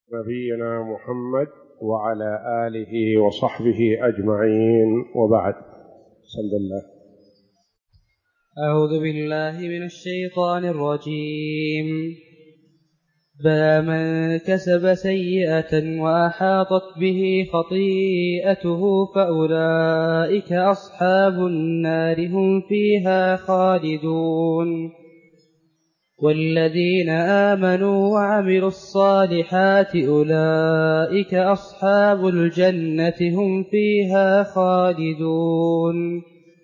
نبينا محمد وعلى آله وصحبه أجمعين، وبعد. بسم الله. أعوذ بالله من الشيطان الرجيم. بلى من كسب سيئة وأحاطت به خطيئته فأولئك أصحاب النار هم فيها خالدون. والذين آمنوا وعملوا الصالحات أولئك أصحاب الجنة هم فيها خالدون.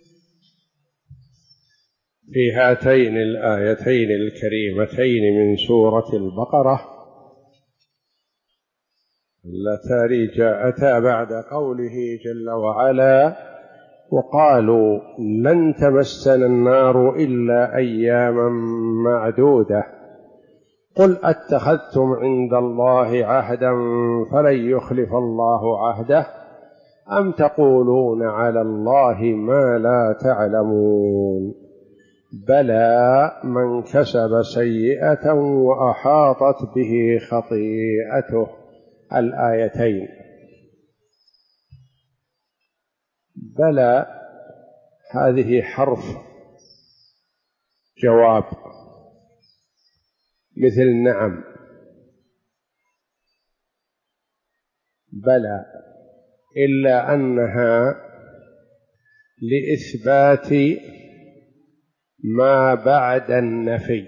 في هاتين الآيتين الكريمتين من سورة البقرة اللتان جاءتا بعد قوله جل وعلا: وقالوا لن تمسنا النار إلا أياما معدودة قل أتخذتم عند الله عهدا فلن يخلف الله عهده أم تقولون على الله ما لا تعلمون بلى من كسب سيئة وأحاطت به خطيئته. الآيتين. بلى هذه حرف جواب مثل نعم. بلى إلا أنها لإثبات ما بعد النفي،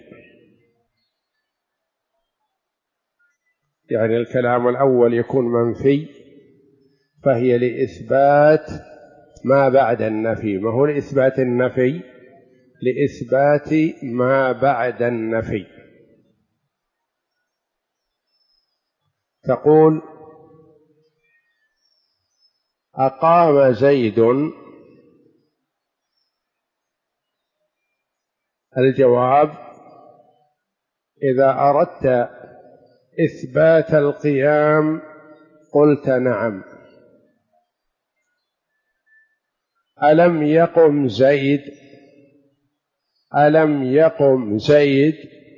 يعني الكلام الأول يكون منفي فهي لإثبات ما بعد النفي، ما هو لإثبات النفي، لإثبات ما بعد النفي. تقول: أقام زيد. الجواب: إذا أردت إثبات القيام قلت نعم. ألم يقم زيد؟ ألم يقم زيد؟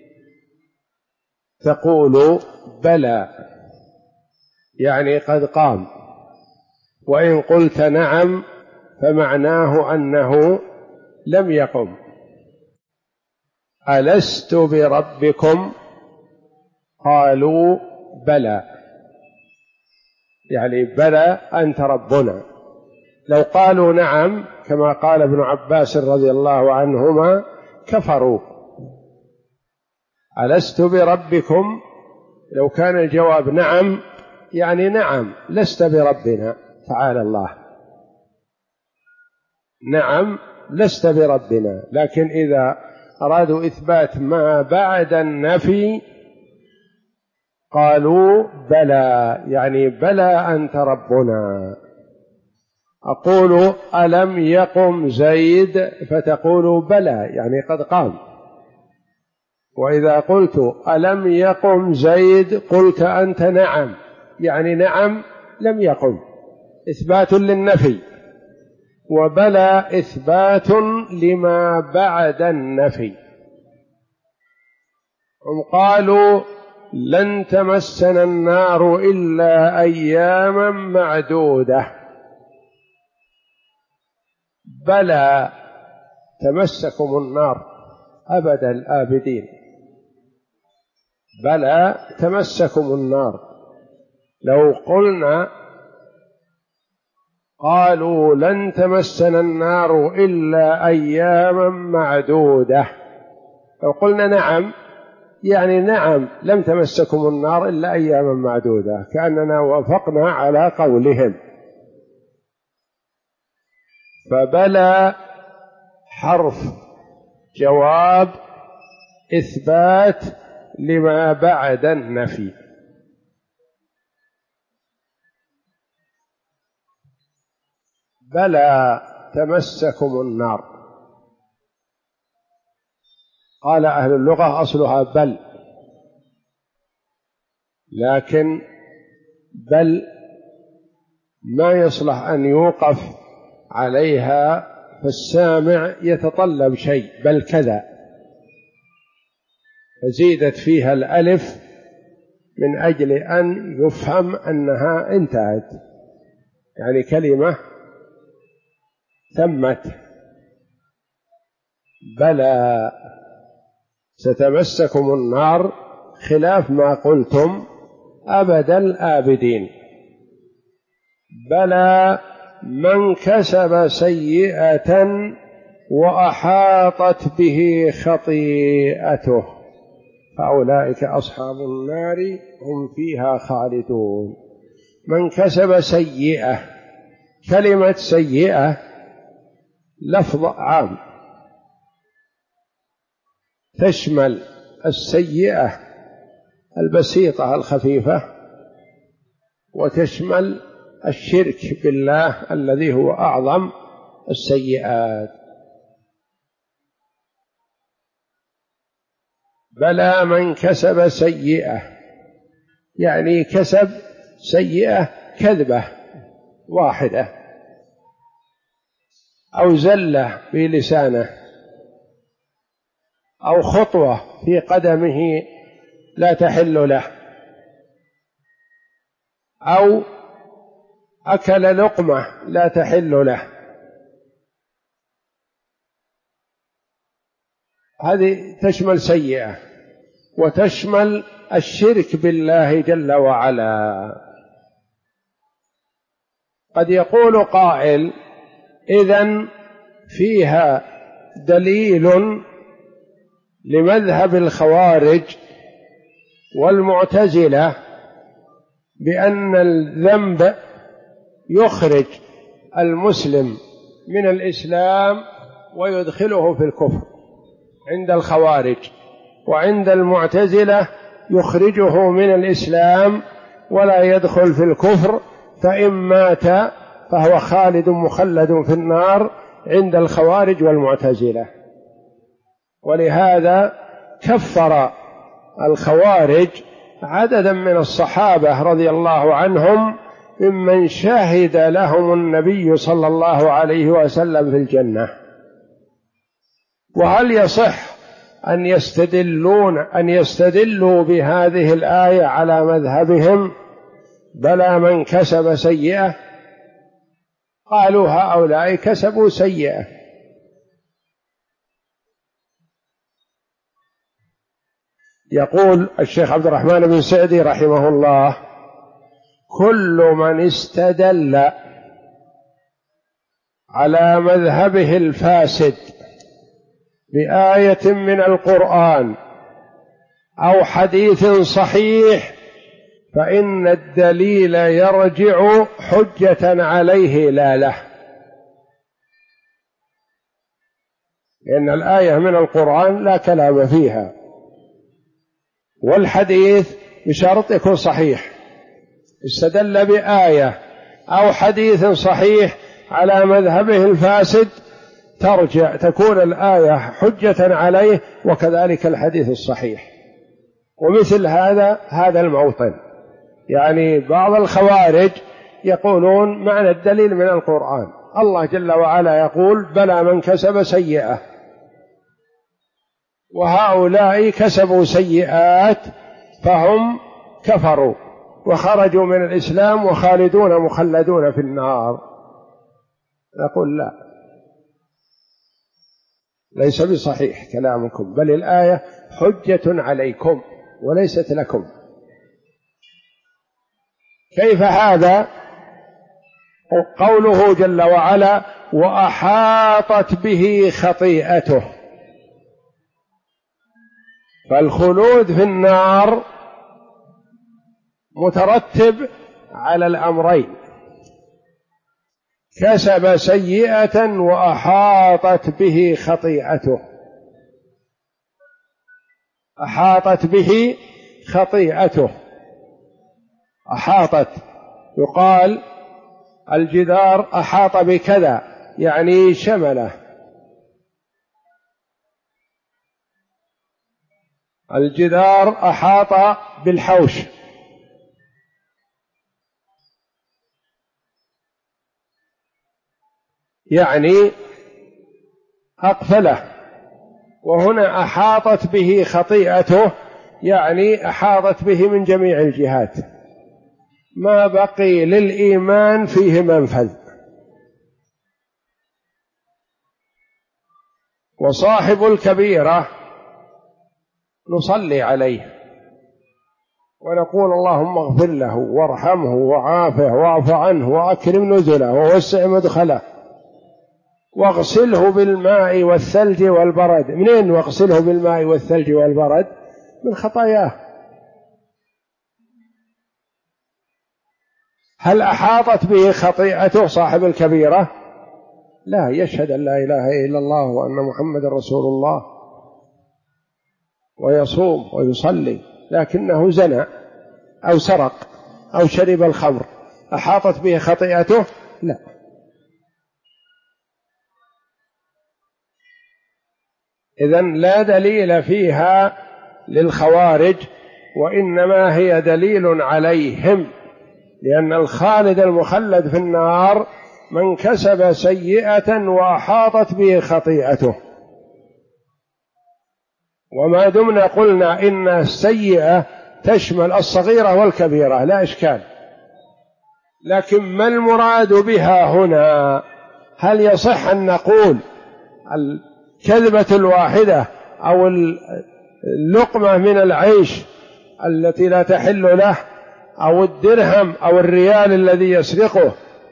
تقول بلى، يعني قد قام. وإن قلت نعم فمعناه أنه لم يقم. ألست بربكم؟ قالوا بلى، يعني بلى أنت ربنا. لو قالوا نعم كما قال ابن عباس رضي الله عنهما كفروا. ألست بربكم؟ لو كان الجواب نعم يعني نعم لست بربنا، تعالى الله، نعم لست بربنا. لكن إذا أرادوا إثبات ما بعد النفي قالوا بلى، يعني بلى أنت ربنا. أقول ألم يقم زيد فتقول بلى، يعني قد قام. وإذا قلت ألم يقم زيد قلت أنت نعم، يعني نعم لم يقم، إثبات للنفي. وبلى إثبات لما بعد النفي. هم قالوا لن تمسنا النار إلا أياما معدودة. بلى تمسكم النار أبد الآبدين، بلى تمسكم النار. لو قلنا قالوا لن تمسنا النار إلا أياما معدودة، لو قلنا نعم يعني نعم لم تمسكم النار إلا أياما معدودة، كأننا وافقنا على قولهم. فبلى حرف جواب إثبات لما بعد النفي. بلى تمسكم النار. قال أهل اللغة أصلها بل، لكن بل ما يصلح أن يوقف عليها فالسامع يتطلب شيء، بل كذا، فزيدت فيها الألف من أجل أن يفهم أنها انتهت، يعني كلمة ثمت. بلى ستمسكم النار خلاف ما قلتم أبد الآبدين. بلى من كسب سيئة وأحاطت به خطيئته فأولئك أصحاب النار هم فيها خالدون. من كسب سيئة، كلمة سيئة لفظ عام تشمل السيئة البسيطة الخفيفة، وتشمل الشرك بالله الذي هو أعظم السيئات. بلى من كسب سيئة، يعني كسب سيئة كذبة واحدة، أو زلة بلسانه، أو خطوة في قدمه لا تحل له، أو أكل لقمة لا تحل له. هذه تشمل سيئة، وتشمل الشرك بالله جل وعلا. قد يقول قائل: إذن فيها دليل لمذهب الخوارج والمعتزلة بأن الذنب يخرج المسلم من الإسلام ويدخله في الكفر عند الخوارج، وعند المعتزلة يخرجه من الإسلام ولا يدخل في الكفر، فإن مات فهو خالد مخلد في النار عند الخوارج والمعتزلة. ولهذا كفر الخوارج عددا من الصحابة رضي الله عنهم ممن شهد لهم النبي صلى الله عليه وسلم في الجنة. وهل يصح أن يستدلوا بهذه الآية على مذهبهم بلى من كسب سيئة؟ قالوا هؤلاء كسبوا سيئة. يقول الشيخ عبد الرحمن بن سعدي رحمه الله: كل من استدل على مذهبه الفاسد بآية من القرآن أو حديث صحيح فإن الدليل يرجع حجة عليه لا له، لأن الآية من القرآن لا كلام فيها، والحديث بشرط يكون صحيح. استدل بآية أو حديث صحيح على مذهبه الفاسد تكون الآية حجة عليه، وكذلك الحديث الصحيح. ومثل هذا الموطن، يعني بعض الخوارج يقولون معنى الدليل من القرآن، الله جل وعلا يقول بلى من كسب سيئة، وهؤلاء كسبوا سيئات فهم كفروا وخرجوا من الإسلام وخالدون مخلدون في النار. نقول لا، ليس بصحيح كلامكم، بل الآية حجة عليكم وليست لكم. كيف هذا؟ قوله جل وعلا: وأحاطت به خطيئته. فالخلود في النار مترتب على الأمرين: كسب سيئة وأحاطت به خطيئته. أحاطت به خطيئته. أحاطت، يقال الجدار أحاط بكذا، يعني شمله. الجدار أحاط بالحوش. يعني أقفله. وهنا أحاطت به خطيئته، يعني أحاطت به من جميع الجهات، ما بقي للإيمان فيه منفذ. وصاحب الكبيرة نصلي عليه ونقول اللهم اغفر له وارحمه وعافه واعف عنه وأكرم نزله ووسع مدخله واغسله بالماء والثلج والبرد. منين واغسله بالماء والثلج والبرد؟ من خطاياه. هل أحاطت به خطيئته صاحب الكبيرة؟ لا، يشهد أن لا إله إلا الله وأن محمد رسول الله ويصوم ويصلي، لكنه زنى أو سرق أو شرب الخمر، أحاطت به خطيئته؟ لا. إذن لا دليل فيها للخوارج، وإنما هي دليل عليهم، لأن الخالد المخلد في النار من كسب سيئة وأحاطت به خطيئته. وما دمنا قلنا إن السيئة تشمل الصغيرة والكبيرة لا إشكال، لكن ما المراد بها هنا؟ هل يصح أن نقول الكذبة الواحدة أو اللقمة من العيش التي لا تحل له أو الدرهم أو الريال الذي يسرقه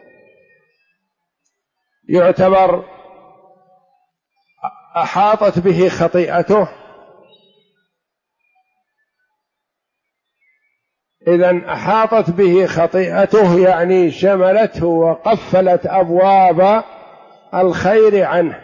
يعتبر أحاطت به خطيئته؟ إذن أحاطت به خطيئته يعني شملته وقفلت أبواب الخير عنه،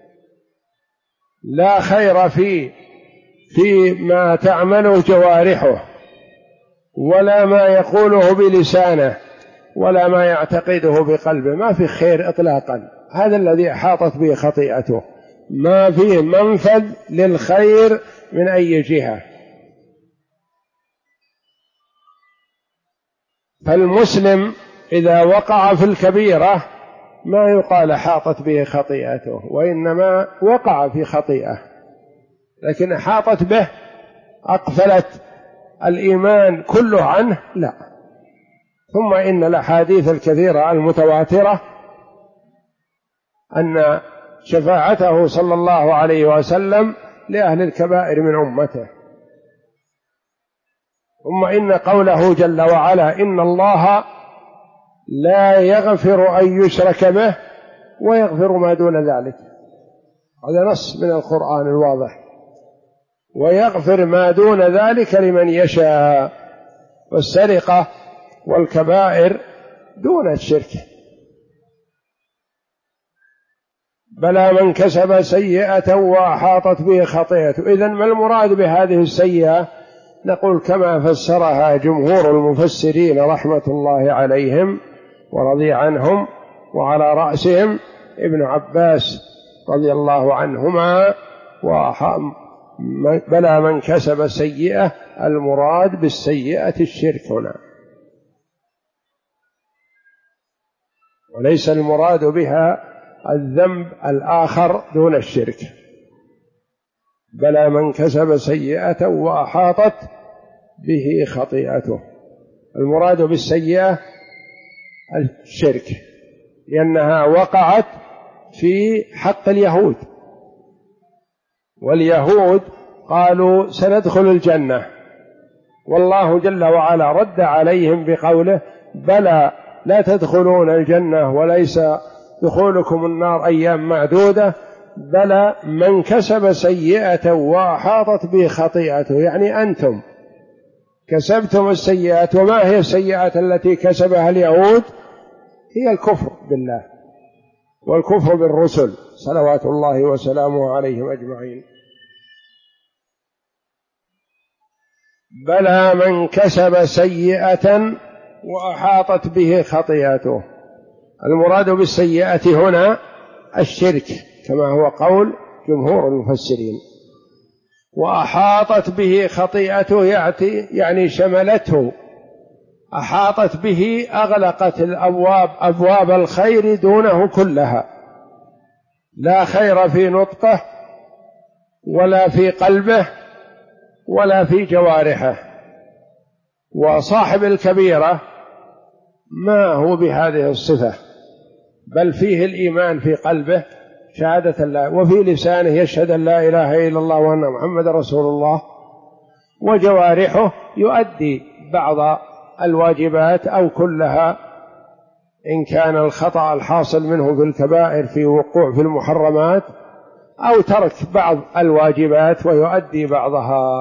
لا خير في ما تعمله جوارحه ولا ما يقوله بلسانه ولا ما يعتقده بقلبه، ما في خير إطلاقا. هذا الذي أحاطت به خطيئته، ما فيه منفذ للخير من أي جهة. فالمسلم إذا وقع في الكبيرة ما يقال أحاطت به خطيئته، وإنما وقع في خطيئة لكن أحاطت به أقفلت الإيمان كله عنه، لا. ثم إن الأحاديث الكثيرة المتواترة أن شفاعته صلى الله عليه وسلم لأهل الكبائر من أمته. ثم إن قوله جل وعلا إن الله لا يغفر أن يشرك به ويغفر ما دون ذلك، هذا نص من القرآن الواضح، ويغفر ما دون ذلك لمن يشاء. والسرقة والكبائر دون الشرك. بلى من كسب سيئة وأحاطت به خطيئته. إذن ما المراد بهذه السيئة؟ نقول كما فسرها جمهور المفسرين رحمة الله عليهم ورضي عنهم، وعلى رأسهم ابن عباس رضي الله عنهما، بلى من كسب سيئة المراد بالسيئة الشرك هنا، وليس المراد بها الذنب الآخر دون الشرك. بلى من كسب سيئة وأحاطت به خطيئته، المراد بالسيئة الشرك، لأنها وقعت في حق اليهود، واليهود قالوا سندخل الجنة، والله جل وعلا رد عليهم بقوله بلى لا تدخلون الجنة وليس دخولكم النار أيام معدودة، بلى من كسب سيئة وأحاطت به خطيئته، يعني أنتم كسبتم السيئات. وما هي السيئات التي كسبها اليهود؟ هي الكفر بالله والكفر بالرسل صلوات الله وسلامه عليهم أجمعين. بلى من كسب سيئة وأحاطت به خطيئته، المراد بالسيئة هنا الشرك كما هو قول جمهور المفسرين. وأحاطت به خطيئته يعني شملته، أحاطت به أغلقت الأبواب، أبواب الخير دونه كلها، لا خير في نطقه ولا في قلبه ولا في جوارحه. وصاحب الكبيرة ما هو بهذه الصفة، بل فيه الإيمان في قلبه شهادة الله، وفي لسانه يشهد أن لا إله إلا الله وأن محمد رسول الله، وجوارحه يؤدي بعض الواجبات أو كلها إن كان الخطأ الحاصل منه في الكبائر في وقوع في المحرمات، أو ترك بعض الواجبات ويؤدي بعضها.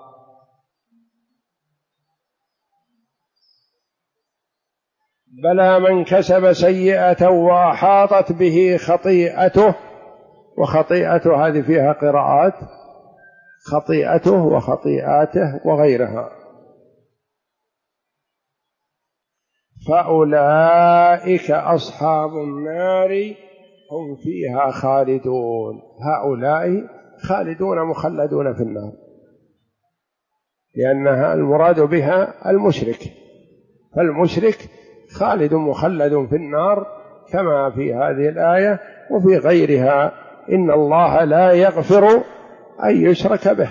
بلى من كسب سيئة وأحاطت به خطيئته، وخطيئته هذه فيها قراءات، خطيئته وخطيئاته وغيرها، فأولئك أصحاب النار هم فيها خالدون. هؤلاء خالدون مخلدون في النار، لأنها المراد بها المشرك، فالمشرك خالد مخلد في النار كما في هذه الآية وفي غيرها: إن الله لا يغفر أن يشرك به.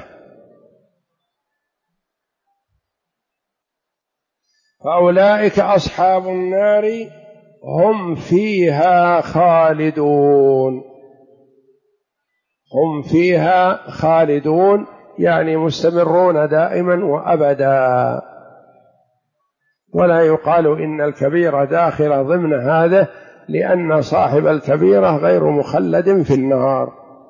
فأولئك أصحاب النار هم فيها خالدون. هم فيها خالدون يعني مستمرون دائما وأبدا، ولا يقال إن الكبيرة داخلة ضمن هذا، لأن صاحب الكبيرة غير مخلد في النار،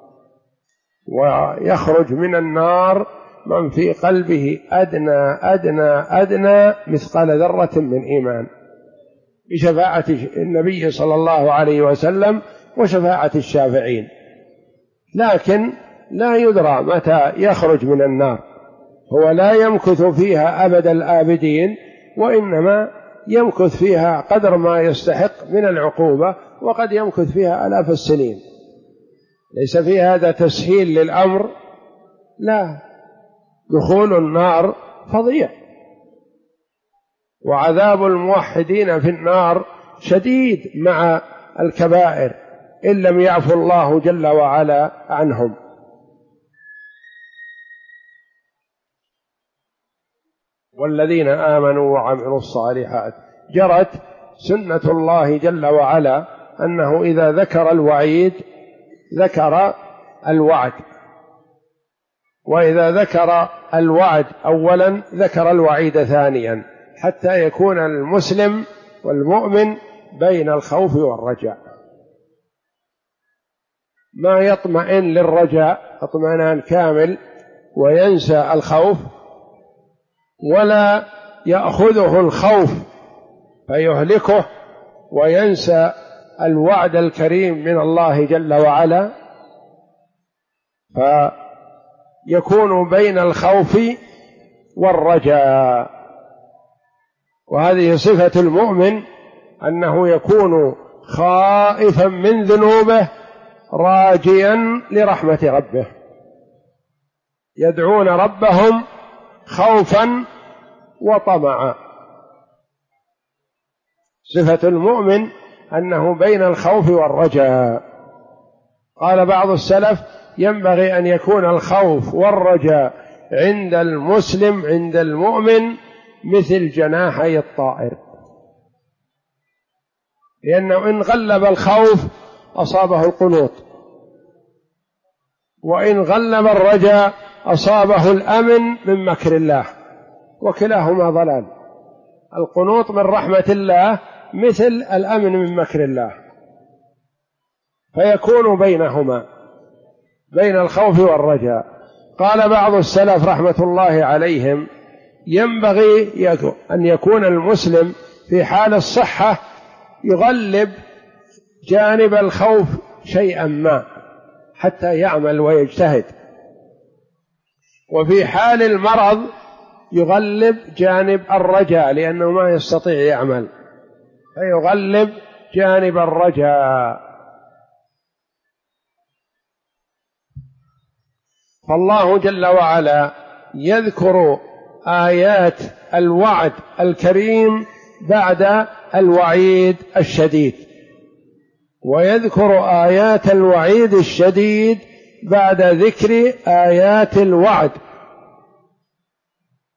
ويخرج من النار من في قلبه أدنى أدنى أدنى مثقال ذرة من إيمان، بشفاعة النبي صلى الله عليه وسلم وشفاعة الشافعين، لكن لا يدرى متى يخرج من النار. هو لا يمكث فيها أبد الآبدين، وإنما يمكث فيها قدر ما يستحق من العقوبة، وقد يمكث فيها آلاف السنين. ليس في هذا تسهيل للأمر، لا، دخول النار فظيع، وعذاب الموحدين في النار شديد مع الكبائر إن لم يعفو الله جل وعلا عنهم. والذين آمنوا وعملوا الصالحات، جرت سنة الله جل وعلا أنه إذا ذكر الوعيد ذكر الوعد، وإذا ذكر الوعد أولا ذكر الوعيد ثانيا، حتى يكون المسلم والمؤمن بين الخوف والرجاء، ما يطمئن للرجاء اطمئنان كامل وينسى الخوف، ولا يأخذه الخوف فيهلكه وينسى الوعد الكريم من الله جل وعلا، فيكون بين الخوف والرجاء. وهذه صفة المؤمن، أنه يكون خائفا من ذنوبه راجيا لرحمة ربه، يدعون ربهم خوفا وطمعا. صفة المؤمن أنه بين الخوف والرجاء. قال بعض السلف: ينبغي أن يكون الخوف والرجاء عند المسلم عند المؤمن مثل جناحي الطائر، لأنه إن غلب الخوف أصابه القنوط، وإن غلب الرجاء أصابه الأمن من مكر الله، وكلاهما ضلال. القنوط من رحمة الله مثل الأمن من مكر الله، فيكون بينهما بين الخوف والرجاء. قال بعض السلف رحمة الله عليهم: ينبغي أن يكون المسلم في حال الصحة يغلب جانب الخوف شيئا ما حتى يعمل ويجتهد، وفي حال المرض يغلب جانب الرجاء لأنه ما يستطيع يعمل، فيغلب جانب الرجاء. فالله جل وعلا يذكر آيات الوعد الكريم بعد الوعيد الشديد، ويذكر آيات الوعيد الشديد بعد ذكر آيات الوعد،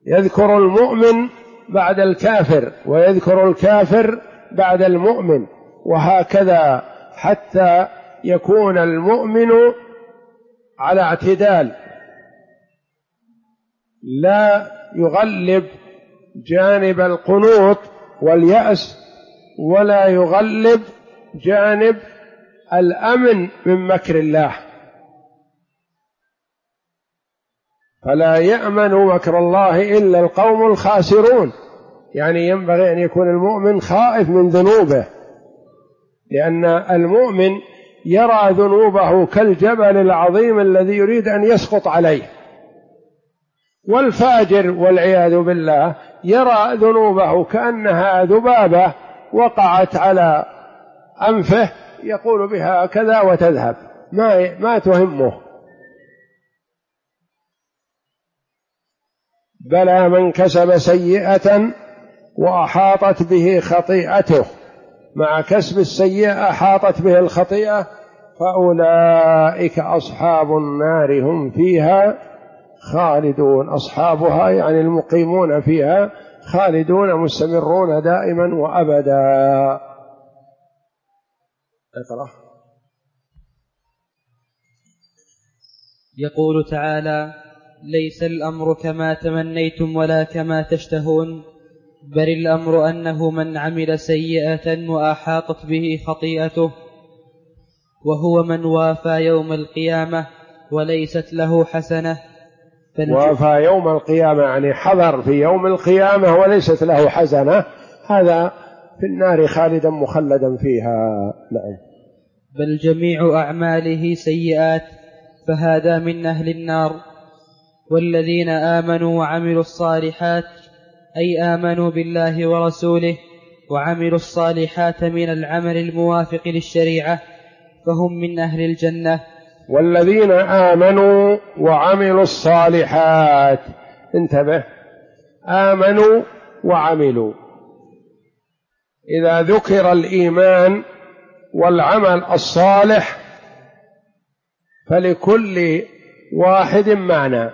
يذكر المؤمن بعد الكافر، ويذكر الكافر بعد المؤمن، وهكذا حتى يكون المؤمن على اعتدال، لا يغلب جانب القنوط واليأس، ولا يغلب جانب الأمن من مكر الله. فلا يأمن مكر الله إلا القوم الخاسرون، يعني ينبغي أن يكون المؤمن خائف من ذنوبه، لأن المؤمن يرى ذنوبه كالجبل العظيم الذي يريد أن يسقط عليه، والفاجر والعياذ بالله يرى ذنوبه كأنها ذبابة وقعت على أنفه يقول بها كذا وتذهب، ما تهمه. بلى من كسب سيئة وأحاطت به خطيئته، مع كسب السيئة أحاطت به الخطيئة، فأولئك أصحاب النار هم فيها خالدون. أصحابها يعني المقيمون فيها، خالدون مستمرون دائما وأبدا. اقرأ. يقول تعالى: ليس الأمر كما تمنيتم ولا كما تشتهون، بل الأمر أنه من عمل سيئة وأحاطت به خطيئته وهو من وافى يوم القيامة وليست له حسنة. وافى يوم القيامة يعني حضر في يوم القيامة وليست له حسنة، هذا في النار خالدا مخلدا فيها. نعم. بل جميع أعماله سيئات، فهذا من أهل النار. والذين آمنوا وعملوا الصالحات، أي آمنوا بالله ورسوله وعملوا الصالحات من العمل الموافق للشريعة، فهم من أهل الجنة. والذين آمنوا وعملوا الصالحات، انتبه، آمنوا وعملوا. إذا ذكر الإيمان والعمل الصالح فلكل واحد معنى،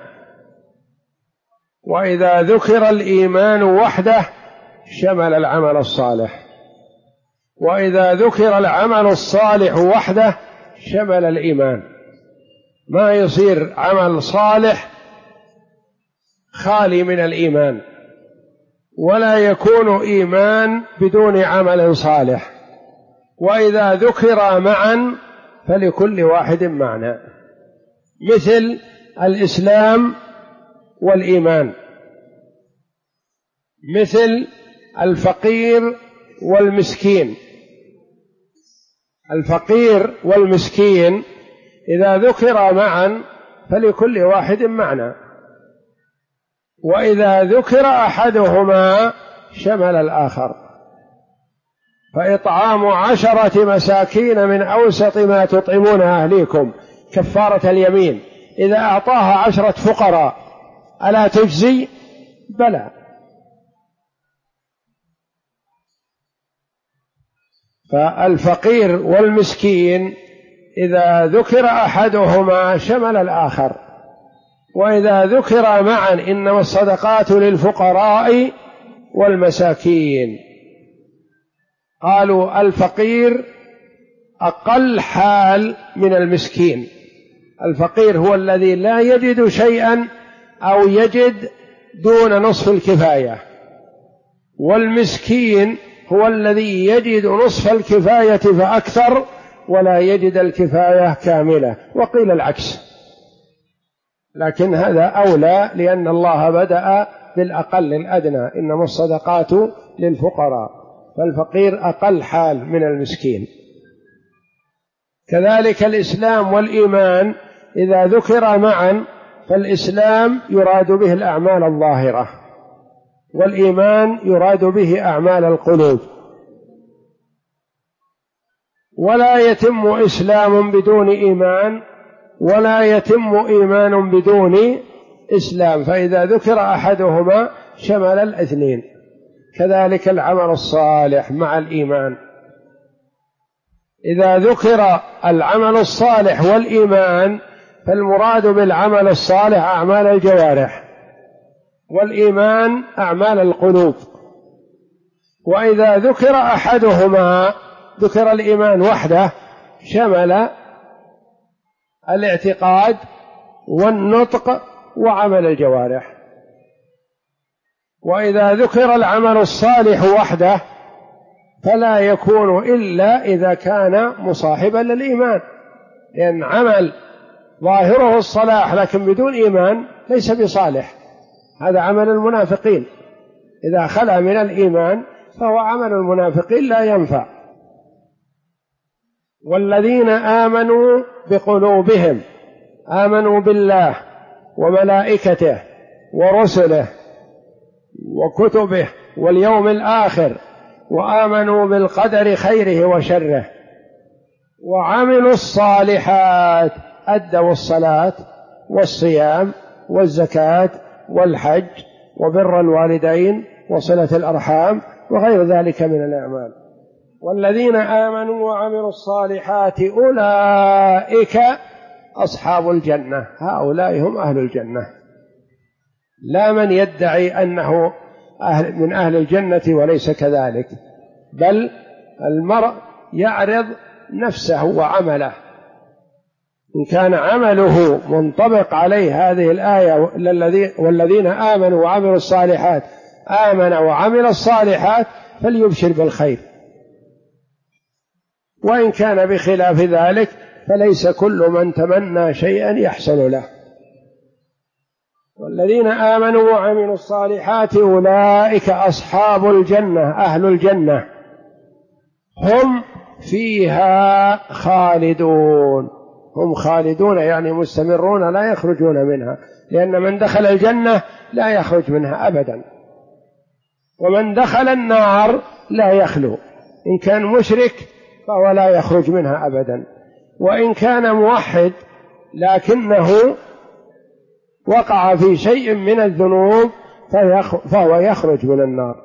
وإذا ذكر الإيمان وحده شمل العمل الصالح، وإذا ذكر العمل الصالح وحده شمل الإيمان. ما يصير عمل صالح خالي من الإيمان، ولا يكون إيمان بدون عمل صالح. وإذا ذكر معا فلكل واحد معنى، مثل الإسلام والإيمان، مثل الفقير والمسكين. الفقير والمسكين إذا ذكر معا فلكل واحد معنى، وإذا ذكر أحدهما شمل الآخر. فإطعام 10 مساكين من أوسط ما تطعمون أهليكم كفارة اليمين، إذا أعطاها 10 فقراء ألا تجزي؟ بلى. فالفقير والمسكين إذا ذكر أحدهما شمل الآخر، وإذا ذكر معا إنما الصدقات للفقراء والمساكين. قالوا الفقير أقل حال من المسكين. الفقير هو الذي لا يجد شيئا أو يجد دون نصف الكفاية، والمسكين هو الذي يجد نصف الكفاية فأكثر ولا يجد الكفاية كاملة، وقيل العكس، لكن هذا أولى لأن الله بدأ بالأقل الأدنى، إنما الصدقات للفقراء، فالفقير أقل حال من المسكين. كذلك الإسلام والإيمان إذا ذكر معا فالإسلام يراد به الأعمال الظاهرة، والإيمان يراد به أعمال القلوب. ولا يتم إسلام بدون إيمان، ولا يتم إيمان بدون إسلام، فإذا ذكر أحدهما شمل الاثنين. كذلك العمل الصالح مع الإيمان، إذا ذكر العمل الصالح والإيمان فالمراد بالعمل الصالح أعمال الجوارح، والإيمان أعمال القلوب. وإذا ذكر أحدهما ذكر الإيمان وحده شمل الاعتقاد والنطق وعمل الجوارح. وإذا ذكر العمل الصالح وحده فلا يكون إلا إذا كان مصاحبا للإيمان، لأن عمل ظاهره الصلاح لكن بدون إيمان ليس بصالح، هذا عمل المنافقين، إذا خلا من الإيمان فهو عمل المنافقين لا ينفع. والذين آمنوا بقلوبهم، آمنوا بالله وملائكته ورسله وكتبه واليوم الآخر، وآمنوا بالقدر خيره وشره، وعملوا الصالحات، أدوا الصلاة والصيام والزكاة والحج وبر الوالدين وصلة الأرحام وغير ذلك من الأعمال. والذين آمنوا وعملوا الصالحات أولئك أصحاب الجنة، هؤلاء هم أهل الجنة. لا من يدعي أنه من أهل الجنة وليس كذلك، بل المرء يعرض نفسه وعمله، إن كان عمله منطبق عليه هذه الآية والذين آمنوا وعملوا الصالحات، آمن وعمل الصالحات فليبشر بالخير، وإن كان بخلاف ذلك فليس كل من تمنى شيئا يحصل له. والذين آمنوا وعملوا الصالحات أولئك أصحاب الجنة، أهل الجنة، هم فيها خالدون. هم خالدون يعني مستمرون لا يخرجون منها، لأن من دخل الجنة لا يخرج منها أبدا، ومن دخل النار لا يخلو، إن كان مشرك فهو لا يخرج منها أبدا، وإن كان موحد لكنه وقع في شيء من الذنوب فهو يخرج من النار،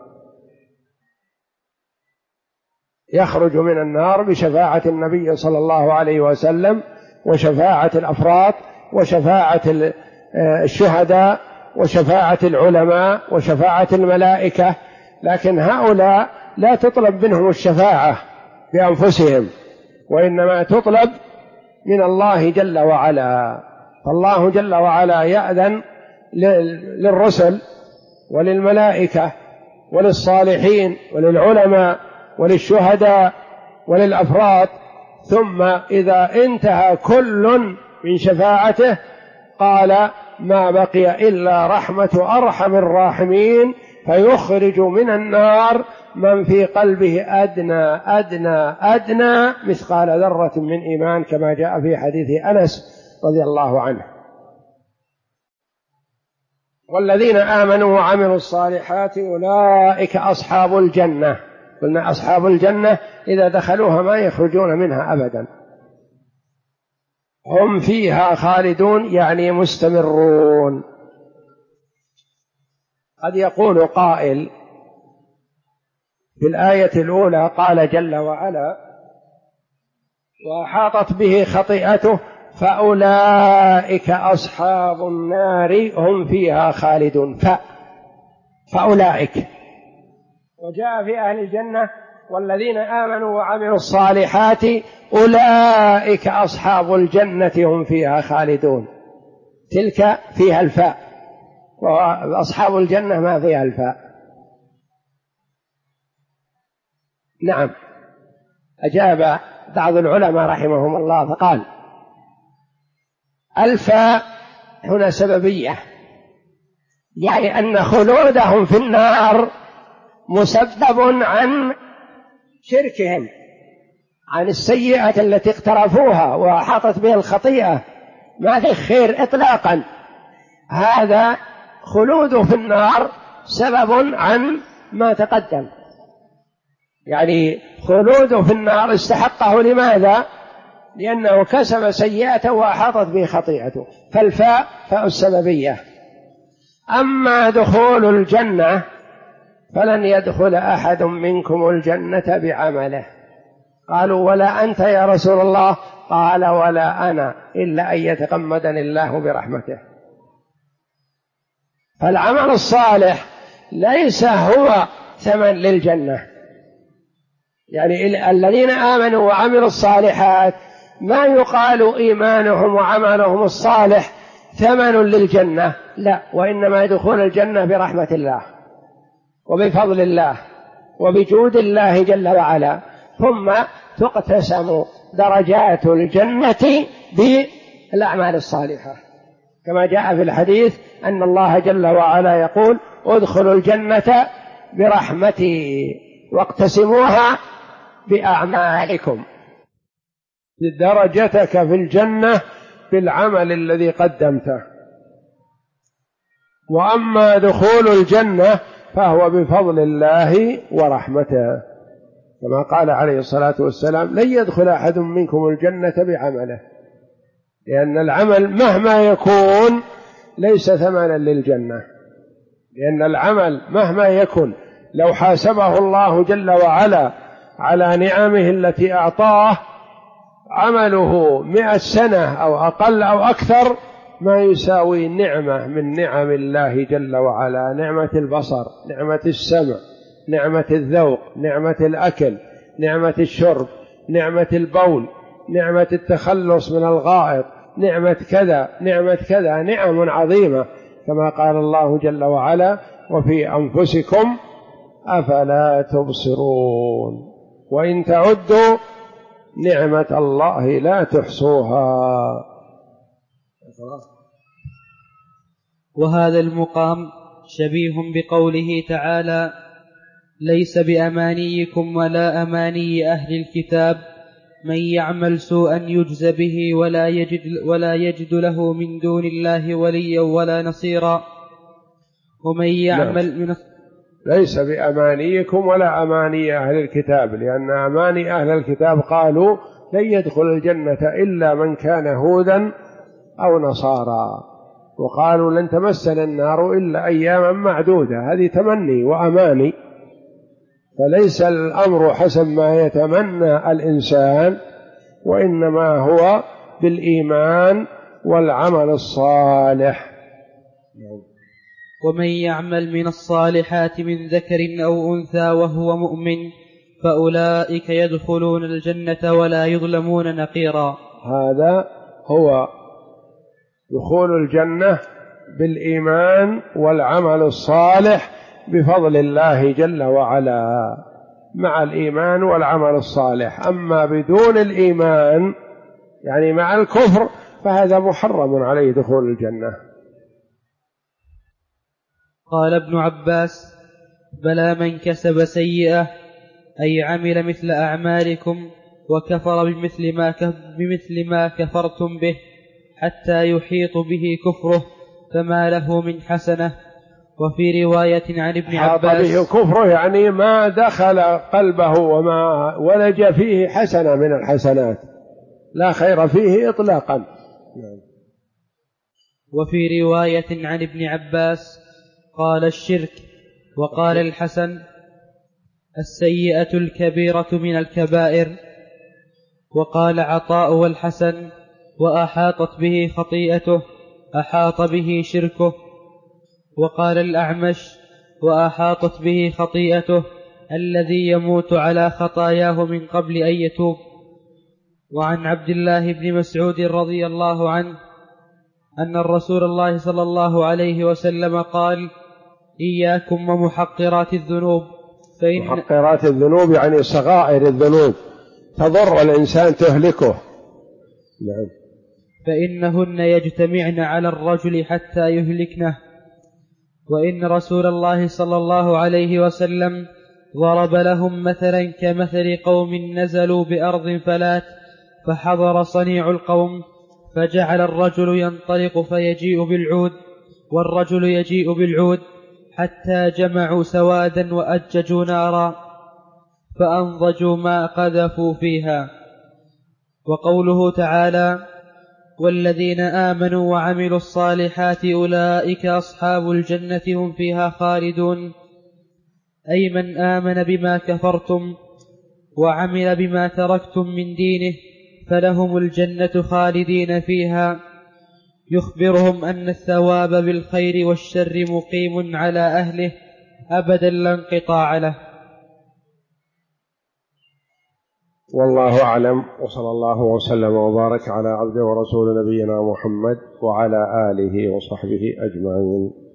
يخرج من النار بشفاعة النبي صلى الله عليه وسلم وشفاعة الأفراد وشفاعة الشهداء وشفاعة العلماء وشفاعة الملائكة. لكن هؤلاء لا تطلب منهم الشفاعة بأنفسهم، وإنما تطلب من الله جل وعلا. فالله جل وعلا يأذن للرسل وللملائكة وللصالحين وللعلماء وللشهداء وللأفراد، ثم إذا انتهى كل من شفاعته قال ما بقي إلا رحمة أرحم الراحمين، فيخرج من النار من في قلبه أدنى مثقال ذرة من إيمان، كما جاء في حديث أنس رضي الله عنه. والذين آمنوا وعملوا الصالحات أولئك أصحاب الجنة. قلنا أصحاب الجنة إذا دخلوها ما يخرجون منها أبدا، هم فيها خالدون يعني مستمرون. قد يقول قائل في الآية الأولى قال جل وعلا وأحاطت به خطيئته فأولئك أصحاب النار هم فيها خالدون، فأولئك. وجاء في أهل الجنة والذين آمنوا وعملوا الصالحات أولئك أصحاب الجنة هم فيها خالدون، تلك فيها الفاء، وأصحاب الجنة ما فيها الفاء. نعم. أجاب بعض العلماء رحمهم الله فقال الفاء هنا سببية، يعني أن خلودهم في النار مسبب عن شركهم، عن السيئة التي اقترفوها وأحاطت بها الخطيئة، ما في خير إطلاقا. هذا خلوده في النار سبب عن ما تقدم، يعني خلوده في النار استحقه. لماذا؟ لأنه كسب سيئته وأحاطت به خطيئته، فالفاء فاء السببية. أما دخول الجنة فلن يدخل أحد منكم الجنة بعمله. قالوا ولا أنت يا رسول الله؟ قال ولا أنا إلا أن يتغمدني الله برحمته. فالعمل الصالح ليس هو ثمن للجنة، يعني الذين آمنوا وعملوا الصالحات ما يقال إيمانهم وعملهم الصالح ثمن للجنة، لا، وإنما يدخل الجنة برحمة الله وبفضل الله وبجود الله جل وعلا، ثم تقتسم درجات الجنة بالأعمال الصالحة، كما جاء في الحديث أن الله جل وعلا يقول ادخلوا الجنة برحمتي واقتسموها بأعمالكم، درجتك في الجنة بالعمل الذي قدمته. وأما دخول الجنة فهو بفضل الله ورحمته، كما قال عليه الصلاة والسلام لن يدخل أحد منكم الجنة بعمله، لأن العمل مهما يكون ليس ثمنا للجنة، لأن العمل مهما يكن لو حاسبه الله جل وعلا على نعمه التي أعطاه عمله 100 سنة أو أقل أو أكثر ما يساوي نعمة من نعم الله جل وعلا، نعمة البصر، نعمة السمع، نعمة الذوق، نعمة الأكل، نعمة الشرب، نعمة البول، نعمة التخلص من الغائط، نعمة كذا نعمة كذا، نعم عظيمة، كما قال الله جل وعلا وفي أنفسكم أفلا تبصرون وإن تعدوا نعمة الله لا تحصوها. وهذا المقام شبيه بقوله تعالى ليس بأمانيكم ولا أماني أهل الكتاب من يعمل سوءا يجز به ولا يجد له من دون الله وليا ولا نصيرا. ومن يعمل من ليس بأمانيكم ولا أماني أهل الكتاب، لأن أماني أهل الكتاب قالوا لن يدخل الجنة إلا من كان هودا أو نصارى، وقالوا لن تمسنا النار إلا أياما معدودة، هذه تمني وأماني، فليس الأمر حسب ما يتمنى الإنسان، وإنما هو بالإيمان والعمل الصالح. ومن يعمل من الصالحات من ذكر أو أنثى وهو مؤمن فأولئك يدخلون الجنة ولا يظلمون نقيرا. هذا هو دخول الجنة بالإيمان والعمل الصالح بفضل الله جل وعلا مع الإيمان والعمل الصالح. أما بدون الإيمان يعني مع الكفر فهذا محرم عليه دخول الجنة. قال ابن عباس بلى من كسب سيئة أي عمل مثل أعمالكم وكفر بمثل ما كفرتم به حتى يحيط به كفره فما له من حسنة. وفي رواية عن ابن عباس به كفره يعني ما دخل قلبه وما ولج فيه حسنة من الحسنات، لا خير فيه إطلاقا. وفي رواية عن ابن عباس قال الشرك. وقال الحسن السيئة الكبيرة من الكبائر. وقال عطاء والحسن وأحاطت به خطيئته أحاط به شركه. وقال الأعمش وأحاطت به خطيئته الذي يموت على خطاياه من قبل أن يتوب. وعن عبد الله بن مسعود رضي الله عنه أن الرسول الله صلى الله عليه وسلم قال إياكم ومحقرات الذنوب محقرات الذنوب يعني صغائر الذنوب تضر الإنسان تهلكه. نعم. فإنهن يجتمعن على الرجل حتى يهلكنه. وإن رسول الله صلى الله عليه وسلم ضرب لهم مثلا كمثل قوم نزلوا بأرض فلات فحضر صنيع القوم فجعل الرجل ينطلق فيجيء بالعود والرجل يجيء بالعود حتى جمعوا سوادا وأججوا نارا فأنضجوا ما قذفوا فيها. وقوله تعالى والذين آمنوا وعملوا الصالحات أولئك أصحاب الجنة هم فيها خالدون، أي من آمن بما كفرتم وعمل بما تركتم من دينه فلهم الجنة خالدين فيها يخبرهم أن الثواب بالخير والشر مقيم على أهله أبدا لا انقطاع له. والله أعلم، وصلى الله وسلم وبارك على عبده ورسول نبينا محمد وعلى آله وصحبه أجمعين.